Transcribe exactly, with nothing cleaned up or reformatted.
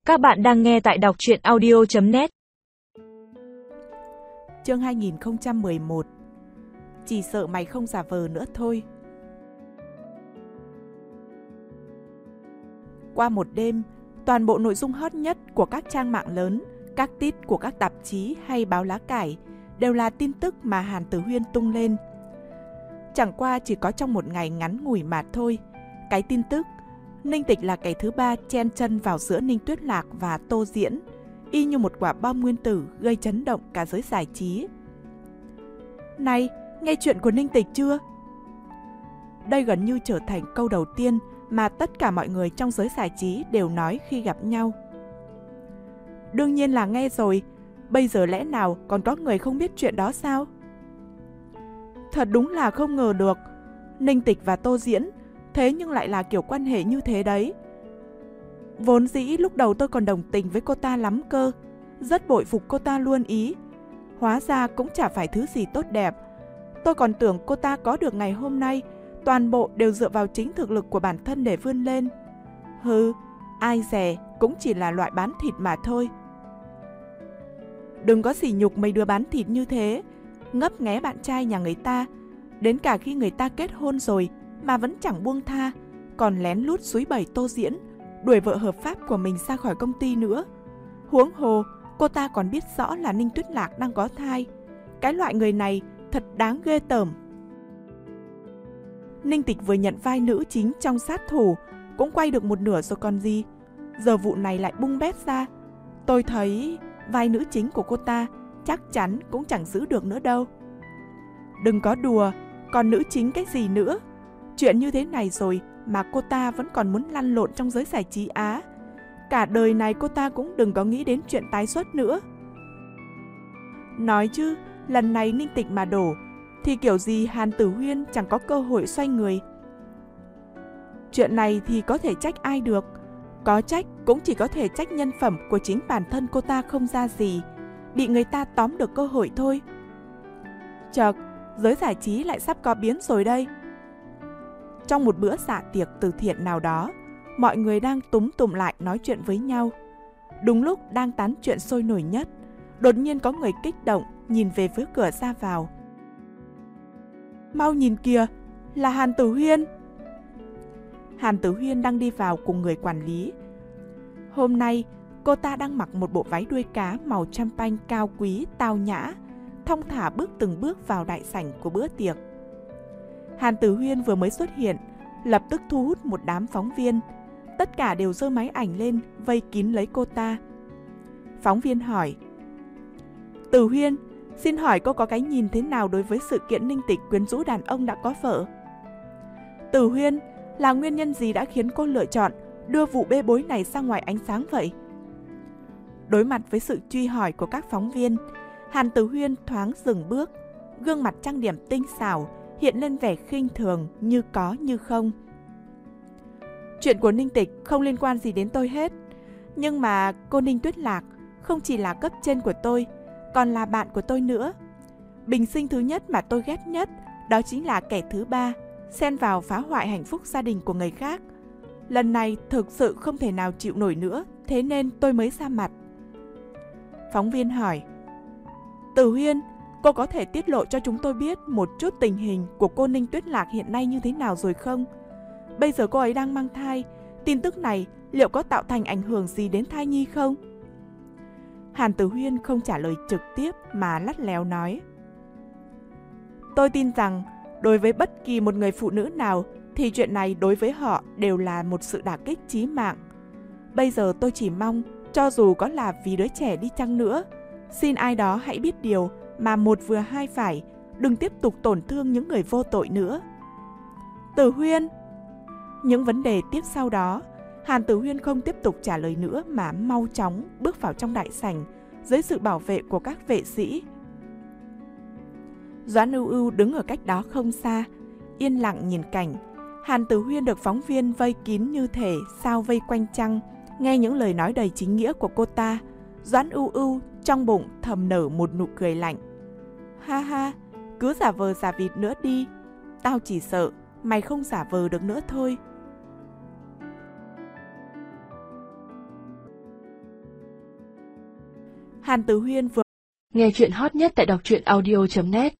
Các bạn đang nghe tại đọc truyện audio chấm net. Chương hai nghìn không trăm mười một. Chỉ sợ mày không giả vờ nữa thôi. Qua một đêm, toàn bộ nội dung hot nhất của các trang mạng lớn, các tít của các tạp chí hay báo lá cải đều là tin tức mà Hàn Tử Huyên tung lên. Chẳng qua chỉ có trong một ngày ngắn ngủi mà thôi, cái tin tức Ninh Tịch là kẻ thứ ba chen chân vào giữa Ninh Tuyết Lạc và Tô Diễn, y như một quả bom nguyên tử gây chấn động cả giới giải trí. Này, nghe chuyện của Ninh Tịch chưa? Đây gần như trở thành câu đầu tiên mà tất cả mọi người trong giới giải trí đều nói khi gặp nhau. Đương nhiên là nghe rồi, bây giờ lẽ nào còn có người không biết chuyện đó sao? Thật đúng là không ngờ được, Ninh Tịch và Tô Diễn thế nhưng lại là kiểu quan hệ như thế đấy. Vốn dĩ lúc đầu tôi còn đồng tình với cô ta lắm cơ, rất bội phục cô ta luôn ý. Hóa ra cũng chả phải thứ gì tốt đẹp. Tôi còn tưởng cô ta có được ngày hôm nay, toàn bộ đều dựa vào chính thực lực của bản thân để vươn lên. Hừ, ai dè cũng chỉ là loại bán thịt mà thôi. Đừng có sỉ nhục mấy đứa bán thịt như thế, ngấp nghé bạn trai nhà người ta, đến cả khi người ta kết hôn rồi mà vẫn chẳng buông tha, còn lén lút xúi bẩy Tô Diễn, đuổi vợ hợp pháp của mình ra khỏi công ty nữa. Huống hồ, cô ta còn biết rõ là Ninh Tuyết Lạc đang có thai. Cái loại người này thật đáng ghê tởm. Ninh Tịch vừa nhận vai nữ chính trong Sát Thủ, cũng quay được một nửa rồi còn gì. Giờ vụ này lại bung bét ra. Tôi thấy vai nữ chính của cô ta chắc chắn cũng chẳng giữ được nữa đâu. Đừng có đùa, còn nữ chính cái gì nữa? Chuyện như thế này rồi mà cô ta vẫn còn muốn lăn lộn trong giới giải trí Á. Cả đời này cô ta cũng đừng có nghĩ đến chuyện tái xuất nữa. Nói chứ, lần này Ninh Tịch mà đổ, thì kiểu gì Hàn Tử Huyên chẳng có cơ hội xoay người. Chuyện này thì có thể trách ai được. Có trách cũng chỉ có thể trách nhân phẩm của chính bản thân cô ta không ra gì, bị người ta tóm được cơ hội thôi. Chợt, giới giải trí lại sắp có biến rồi đây. Trong một bữa dạ tiệc từ thiện nào đó, mọi người đang túm tụm lại nói chuyện với nhau. Đúng lúc đang tán chuyện sôi nổi nhất, đột nhiên có người kích động nhìn về phía cửa ra vào. Mau nhìn kìa, là Hàn Tử Huyên. Hàn Tử Huyên đang đi vào cùng người quản lý. Hôm nay, cô ta đang mặc một bộ váy đuôi cá màu champagne cao quý, tao nhã, thong thả bước từng bước vào đại sảnh của bữa tiệc. Hàn Tử Huyên vừa mới xuất hiện, lập tức thu hút một đám phóng viên. Tất cả đều giơ máy ảnh lên, vây kín lấy cô ta. Phóng viên hỏi: Tử Huyên, xin hỏi cô có cái nhìn thế nào đối với sự kiện Ninh Tịch quyến rũ đàn ông đã có vợ? Tử Huyên, là nguyên nhân gì đã khiến cô lựa chọn đưa vụ bê bối này ra ngoài ánh sáng vậy? Đối mặt với sự truy hỏi của các phóng viên, Hàn Tử Huyên thoáng dừng bước, gương mặt trang điểm tinh xảo, hiện lên vẻ khinh thường như có như không. Chuyện của Ninh Tịch không liên quan gì đến tôi hết. Nhưng mà cô Ninh Tuyết Lạc không chỉ là cấp trên của tôi, còn là bạn của tôi nữa. Bình sinh thứ nhất mà tôi ghét nhất đó chính là kẻ thứ ba, xen vào phá hoại hạnh phúc gia đình của người khác. Lần này thực sự không thể nào chịu nổi nữa, thế nên tôi mới ra mặt. Phóng viên hỏi: Tử Huyên, cô có thể tiết lộ cho chúng tôi biết một chút tình hình của cô Ninh Tuyết Lạc hiện nay như thế nào rồi không? Bây giờ cô ấy đang mang thai, tin tức này liệu có tạo thành ảnh hưởng gì đến thai nhi không? Hàn Tử Huyên không trả lời trực tiếp mà lắt léo nói: Tôi tin rằng đối với bất kỳ một người phụ nữ nào thì chuyện này đối với họ đều là một sự đả kích chí mạng. Bây giờ tôi chỉ mong, cho dù có là vì đứa trẻ đi chăng nữa, xin ai đó hãy biết điều mà một vừa hai phải, đừng tiếp tục tổn thương những người vô tội nữa. Tử Huyên. Những vấn đề tiếp sau đó, Hàn Tử Huyên không tiếp tục trả lời nữa mà mau chóng bước vào trong đại sảnh dưới sự bảo vệ của các vệ sĩ. Doãn Ưu Ưu đứng ở cách đó không xa, yên lặng nhìn cảnh. Hàn Tử Huyên được phóng viên vây kín như thể sao vây quanh trăng, nghe những lời nói đầy chính nghĩa của cô ta. Doãn Ưu Ưu trong bụng thầm nở một nụ cười lạnh. Ha ha, cứ giả vờ giả vịt nữa đi. Tao chỉ sợ mày không giả vờ được nữa thôi. Hàn Tử Huyên vừa Nghe chuyện hot nhất tại đọc truyện audio chấm net